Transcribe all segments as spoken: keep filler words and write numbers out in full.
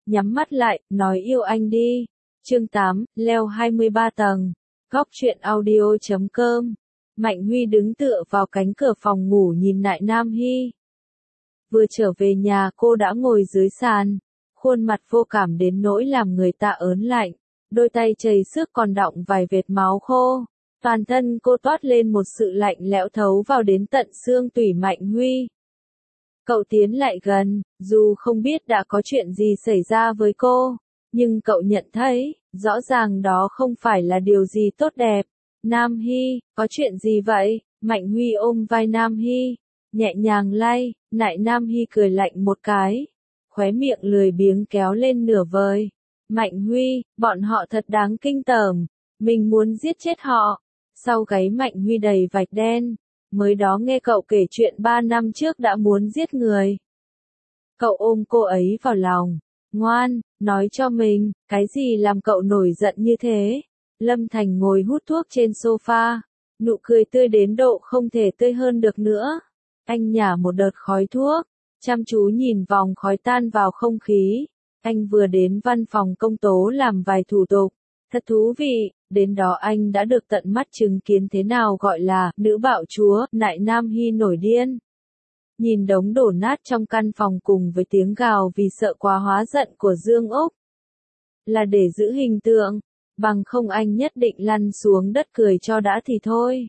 nhắm mắt lại, nói yêu anh đi. Chương tám, leo hai mươi ba tầng. Góc truyện audio chấm com. Mạnh Huy đứng tựa vào cánh cửa phòng ngủ nhìn lại Nam Hy. Vừa trở về nhà cô đã ngồi dưới sàn, khuôn mặt vô cảm đến nỗi làm người ta ớn lạnh, đôi tay chảy xước còn đọng vài vệt máu khô. Toàn thân cô toát lên một sự lạnh lẽo thấu vào đến tận xương tủy. Mạnh Huy. Cậu tiến lại gần, dù không biết đã có chuyện gì xảy ra với cô, nhưng cậu nhận thấy, rõ ràng đó không phải là điều gì tốt đẹp. Nam Hy, có chuyện gì vậy? Mạnh Huy ôm vai Nam Hy, nhẹ nhàng lay, lại Nam Hy cười lạnh một cái, khóe miệng lười biếng kéo lên nửa vời. Mạnh Huy, bọn họ thật đáng kinh tởm, mình muốn giết chết họ. Sau gáy Mạnh Huy đầy vạch đen, mới đó nghe cậu kể chuyện ba năm trước đã muốn giết người. Cậu ôm cô ấy vào lòng, ngoan, nói cho mình, cái gì làm cậu nổi giận như thế? Lâm Thành ngồi hút thuốc trên sofa, nụ cười tươi đến độ không thể tươi hơn được nữa. Anh nhả một đợt khói thuốc, chăm chú nhìn vòng khói tan vào không khí. Anh vừa đến văn phòng công tố làm vài thủ tục. Thật thú vị, đến đó anh đã được tận mắt chứng kiến thế nào gọi là nữ bạo chúa. Lại Nam Hy nổi điên. Nhìn đống đổ nát trong căn phòng cùng với tiếng gào vì sợ quá hóa giận của Dương Úc. Là để giữ hình tượng, bằng không anh nhất định lăn xuống đất cười cho đã thì thôi.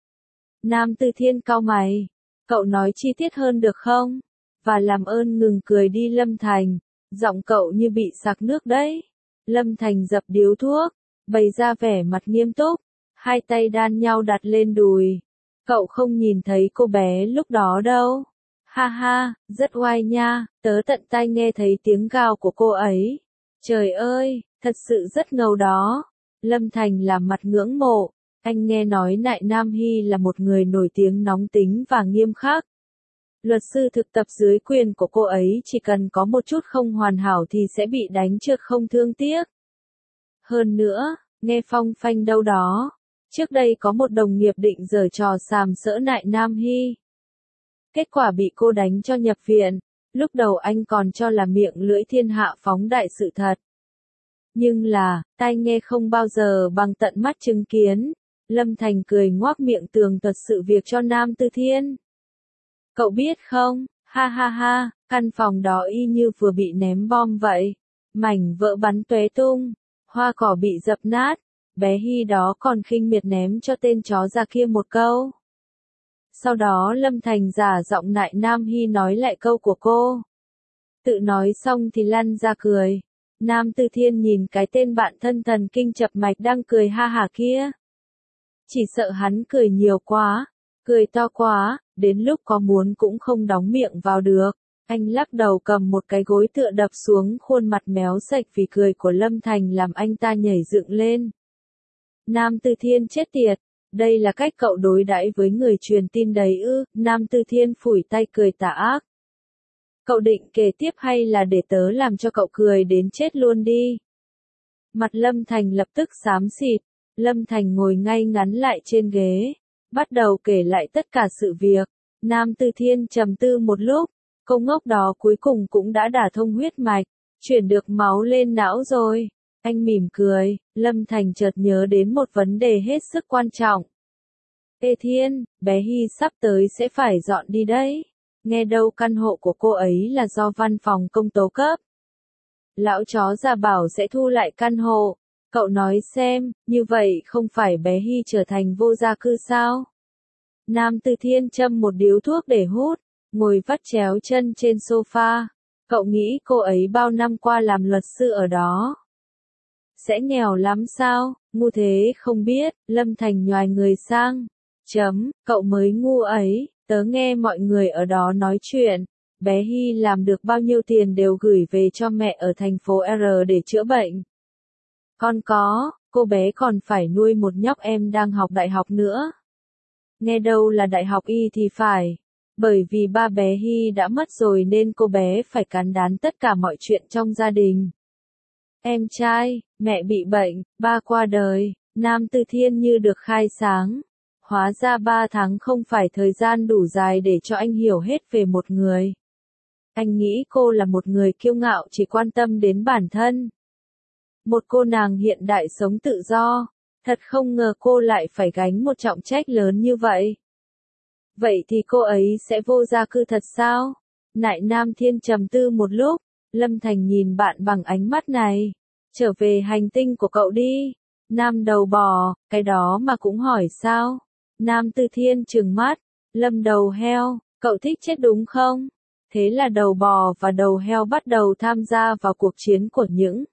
Nam Tư Thiên cau mày, cậu nói chi tiết hơn được không? Và làm ơn ngừng cười đi Lâm Thành, giọng cậu như bị sặc nước đấy. Lâm Thành dập điếu thuốc, bày ra vẻ mặt nghiêm túc, hai tay đan nhau đặt lên đùi. Cậu không nhìn thấy cô bé lúc đó đâu. Ha ha, rất oai nha, tớ tận tai nghe thấy tiếng gào của cô ấy. Trời ơi, thật sự rất ngầu đó. Lâm Thành làm mặt ngưỡng mộ, anh nghe nói Lại Nam Hy là một người nổi tiếng nóng tính và nghiêm khắc. Luật sư thực tập dưới quyền của cô ấy chỉ cần có một chút không hoàn hảo thì sẽ bị đánh trượt không thương tiếc. Hơn nữa, nghe phong phanh đâu đó, trước đây có một đồng nghiệp định giở trò sàm sỡ Lại Nam Hy. Kết quả bị cô đánh cho nhập viện, lúc đầu anh còn cho là miệng lưỡi thiên hạ phóng đại sự thật. Nhưng là, tai nghe không bao giờ bằng tận mắt chứng kiến. Lâm Thành cười ngoác miệng tường thuật sự việc cho Nam Tư Thiên. Cậu biết không, ha ha ha, căn phòng đó y như vừa bị ném bom vậy. Mảnh vỡ bắn tóe tung, hoa cỏ bị dập nát, bé Hy đó còn khinh miệt ném cho tên chó già kia một câu. Sau đó Lâm Thành giả giọng Lại Nam Hy nói lại câu của cô. Tự nói xong thì lăn ra cười. Nam Tư Thiên nhìn cái tên bạn thân thần kinh chập mạch đang cười ha hả kia. Chỉ sợ hắn cười nhiều quá, cười to quá, đến lúc có muốn cũng không đóng miệng vào được. Anh lắc đầu cầm một cái gối tựa đập xuống khuôn mặt méo sạch vì cười của Lâm Thành làm anh ta nhảy dựng lên. Nam Tư Thiên chết tiệt, đây là cách cậu đối đãi với người truyền tin đấy ư? Nam Tư Thiên phủi tay cười tà ác. Cậu định kể tiếp hay là để tớ làm cho cậu cười đến chết luôn đi? Mặt Lâm Thành lập tức xám xịt. Lâm Thành ngồi ngay ngắn lại trên ghế, bắt đầu kể lại tất cả sự việc. Nam Tư Thiên trầm tư một lúc, cô ngốc đó cuối cùng cũng đã đả thông huyết mạch, chuyển được máu lên não rồi. Anh mỉm cười, Lâm Thành chợt nhớ đến một vấn đề hết sức quan trọng. Ê Thiên, bé Hy sắp tới sẽ phải dọn đi đấy. Nghe đâu căn hộ của cô ấy là do văn phòng công tố cấp. Lão chó già bảo sẽ thu lại căn hộ. Cậu nói xem, như vậy không phải bé Hy trở thành vô gia cư sao? Nam Tư Thiên châm một điếu thuốc để hút, ngồi vắt chéo chân trên sofa. Cậu nghĩ cô ấy bao năm qua làm luật sư ở đó sẽ nghèo lắm sao? Ngu thế không biết. Lâm Thành nhoài người sang. Chấm, cậu mới ngu ấy, tớ nghe mọi người ở đó nói chuyện. Bé Hy làm được bao nhiêu tiền đều gửi về cho mẹ ở thành phố R để chữa bệnh. Còn có, cô bé còn phải nuôi một nhóc em đang học đại học nữa. Nghe đâu là đại học y thì phải. Bởi vì ba bé Hy đã mất rồi nên cô bé phải cán đán tất cả mọi chuyện trong gia đình. Em trai, mẹ bị bệnh, ba qua đời. Nam Tư Thiên như được khai sáng. Hóa ra ba tháng không phải thời gian đủ dài để cho anh hiểu hết về một người. Anh nghĩ cô là một người kiêu ngạo chỉ quan tâm đến bản thân. Một cô nàng hiện đại sống tự do. Thật không ngờ cô lại phải gánh một trọng trách lớn như vậy. Vậy thì cô ấy sẽ vô gia cư thật sao? Nại Nam Thiên trầm tư một lúc, Lâm Thành nhìn bạn bằng ánh mắt này. Trở về hành tinh của cậu đi. Nam đầu bò, cái đó mà cũng hỏi sao? Nam Tư Thiên trừng mắt, Lâm đầu heo, cậu thích chết đúng không? Thế là đầu bò và đầu heo bắt đầu tham gia vào cuộc chiến của những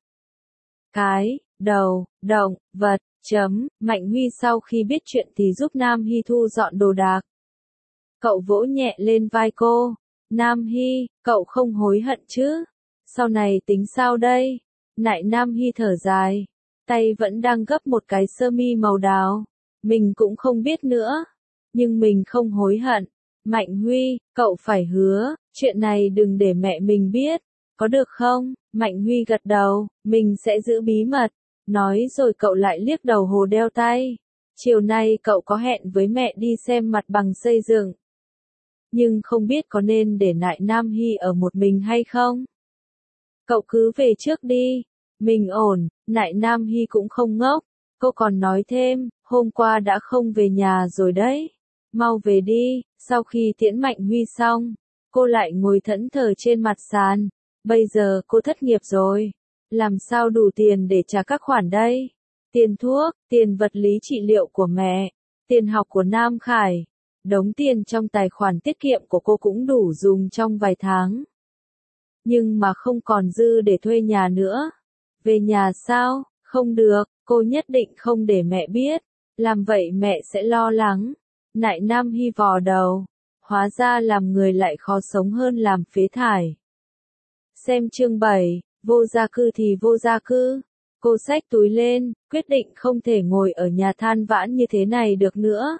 cái đầu động vật. Chấm, Mạnh Huy sau khi biết chuyện thì giúp Nam Hy thu dọn đồ đạc. Cậu vỗ nhẹ lên vai cô. Nam Hy, cậu không hối hận chứ? Sau này tính sao đây? Nại Nam Hy thở dài. Tay vẫn đang gấp một cái sơ mi màu đào. Mình cũng không biết nữa. Nhưng mình không hối hận. Mạnh Huy, cậu phải hứa, chuyện này đừng để mẹ mình biết. Có được không? Mạnh Huy gật đầu, mình sẽ giữ bí mật. Nói rồi cậu lại liếc đầu hồ đeo tay. Chiều nay cậu có hẹn với mẹ đi xem mặt bằng xây dựng. Nhưng không biết có nên để Nại Nam Hy ở một mình hay không? Cậu cứ về trước đi. Mình ổn, Nại Nam Hy cũng không ngốc. Cô còn nói thêm, hôm qua đã không về nhà rồi đấy. Mau về đi. Sau khi tiễn Mạnh Huy xong, cô lại ngồi thẫn thờ trên mặt sàn. Bây giờ cô thất nghiệp rồi. Làm sao đủ tiền để trả các khoản đây? Tiền thuốc, tiền vật lý trị liệu của mẹ, tiền học của Nam Khải. Đống tiền trong tài khoản tiết kiệm của cô cũng đủ dùng trong vài tháng. Nhưng mà không còn dư để thuê nhà nữa. Về nhà sao? Không được, cô nhất định không để mẹ biết. Làm vậy mẹ sẽ lo lắng. Nại Nam Hy vò đầu. Hóa ra làm người lại khó sống hơn làm phế thải. Xem chương bảy, vô gia cư thì vô gia cư. Cô xách túi lên, quyết định không thể ngồi ở nhà than vãn như thế này được nữa.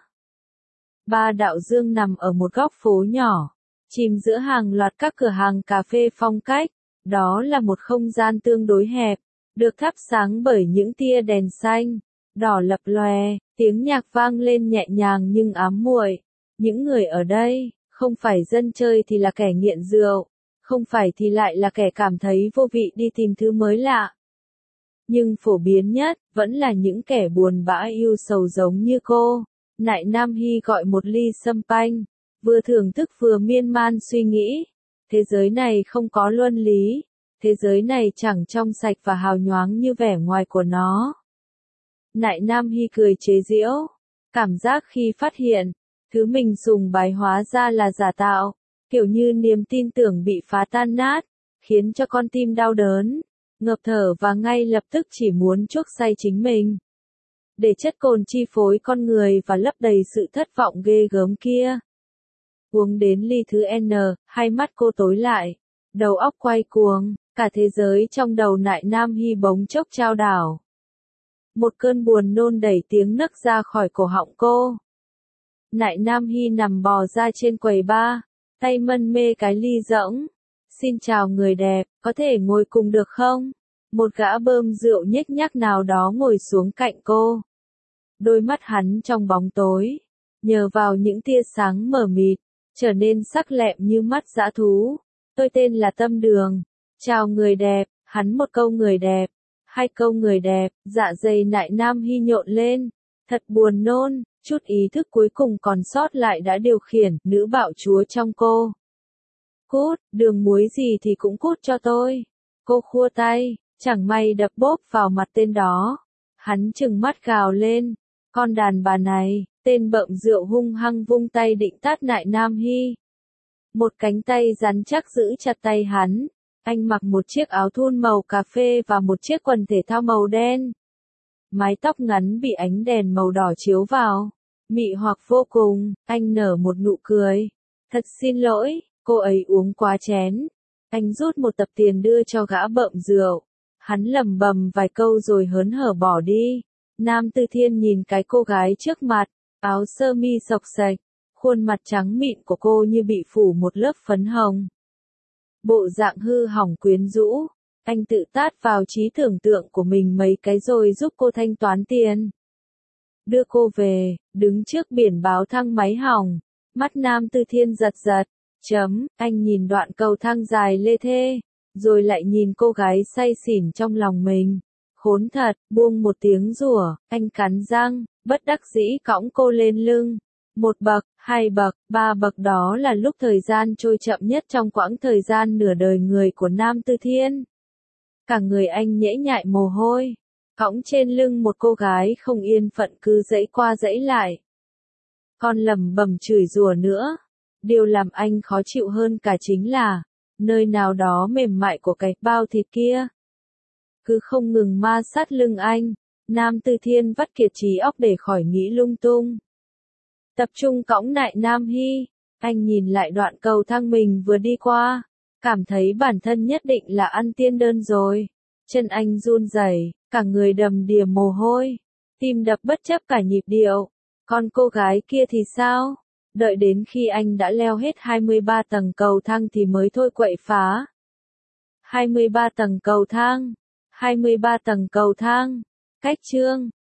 Ba Đạo Dương nằm ở một góc phố nhỏ, chìm giữa hàng loạt các cửa hàng cà phê phong cách. Đó là một không gian tương đối hẹp, được thắp sáng bởi những tia đèn xanh, đỏ lập lòe, tiếng nhạc vang lên nhẹ nhàng nhưng ám muội. Những người ở đây, không phải dân chơi thì là kẻ nghiện rượu, không phải thì lại là kẻ cảm thấy vô vị đi tìm thứ mới lạ. Nhưng phổ biến nhất, vẫn là những kẻ buồn bã yêu sầu giống như cô. Nại Nam Hy gọi một ly sâm panh, vừa thưởng thức vừa miên man suy nghĩ. Thế giới này không có luân lý, thế giới này chẳng trong sạch và hào nhoáng như vẻ ngoài của nó. Nại Nam Hy cười chế giễu, cảm giác khi phát hiện, thứ mình sùng bái hóa ra là giả tạo, kiểu như niềm tin tưởng bị phá tan nát, khiến cho con tim đau đớn, ngập thở và ngay lập tức chỉ muốn chuốc say chính mình. Để chất cồn chi phối con người và lấp đầy sự thất vọng ghê gớm kia. Uống đến ly thứ N, hai mắt cô tối lại, đầu óc quay cuồng, cả thế giới trong đầu Nại Nam Hy bỗng chốc chao đảo. Một cơn buồn nôn đẩy tiếng nấc ra khỏi cổ họng cô. Nại Nam Hy nằm bò ra trên quầy bar, tay mân mê cái ly rỗng. Xin chào người đẹp, có thể ngồi cùng được không? Một gã bơm rượu nhếch nhác nào đó ngồi xuống cạnh cô. Đôi mắt hắn trong bóng tối, nhờ vào những tia sáng mờ mịt, trở nên sắc lẹm như mắt dã thú. Tôi tên là Tâm Đường. Chào người đẹp, hắn một câu người đẹp, hai câu người đẹp, dạ dày Nại Nam Hy nhộn lên. Thật buồn nôn, chút ý thức cuối cùng còn sót lại đã điều khiển nữ bạo chúa trong cô. Cút, đường muối gì thì cũng cút cho tôi. Cô khua tay, chẳng may đập bốp vào mặt tên đó. Hắn trừng mắt gào lên. Con đàn bà này, tên bợm rượu hung hăng vung tay định tát Nại Nam Hy. Một cánh tay rắn chắc giữ chặt tay hắn. Anh mặc một chiếc áo thun màu cà phê và một chiếc quần thể thao màu đen. Mái tóc ngắn bị ánh đèn màu đỏ chiếu vào. Mị hoặc vô cùng, anh nở một nụ cười. Thật xin lỗi, cô ấy uống quá chén. Anh rút một tập tiền đưa cho gã bợm rượu. Hắn lẩm bẩm vài câu rồi hớn hở bỏ đi. Nam Tư Thiên nhìn cái cô gái trước mặt, áo sơ mi xộc xệch, khuôn mặt trắng mịn của cô như bị phủ một lớp phấn hồng. Bộ dạng hư hỏng quyến rũ, anh tự tát vào trí tưởng tượng của mình mấy cái rồi giúp cô thanh toán tiền. Đưa cô về, đứng trước biển báo thang máy hỏng, mắt Nam Tư Thiên giật giật, Chấm, anh nhìn đoạn cầu thang dài lê thê, rồi lại nhìn cô gái say xỉn trong lòng mình. Khốn thật, buông một tiếng rủa, anh cắn răng, bất đắc dĩ cõng cô lên lưng. Một bậc, hai bậc, ba bậc, đó là lúc thời gian trôi chậm nhất trong quãng thời gian nửa đời người của Nam Tư Thiên. Cả người anh nhễ nhại mồ hôi, cõng trên lưng một cô gái không yên phận cứ dãy qua dãy lại. Còn lẩm bẩm chửi rủa nữa. Điều làm anh khó chịu hơn cả chính là, nơi nào đó mềm mại của cái bao thịt kia cứ không ngừng ma sát lưng anh. Nam Tư Thiên vắt kiệt trí óc để khỏi nghĩ lung tung. Tập trung cõng lại Nam Hy, anh nhìn lại đoạn cầu thang mình vừa đi qua, cảm thấy bản thân nhất định là ăn tiên đơn rồi. Chân anh run rẩy, cả người đầm đìa mồ hôi, tim đập bất chấp cả nhịp điệu. Còn cô gái kia thì sao? Đợi đến khi anh đã leo hết hai mươi ba tầng cầu thang thì mới thôi quậy phá. hai mươi ba tầng cầu thang, hai mươi ba tầng cầu thang, cách chương.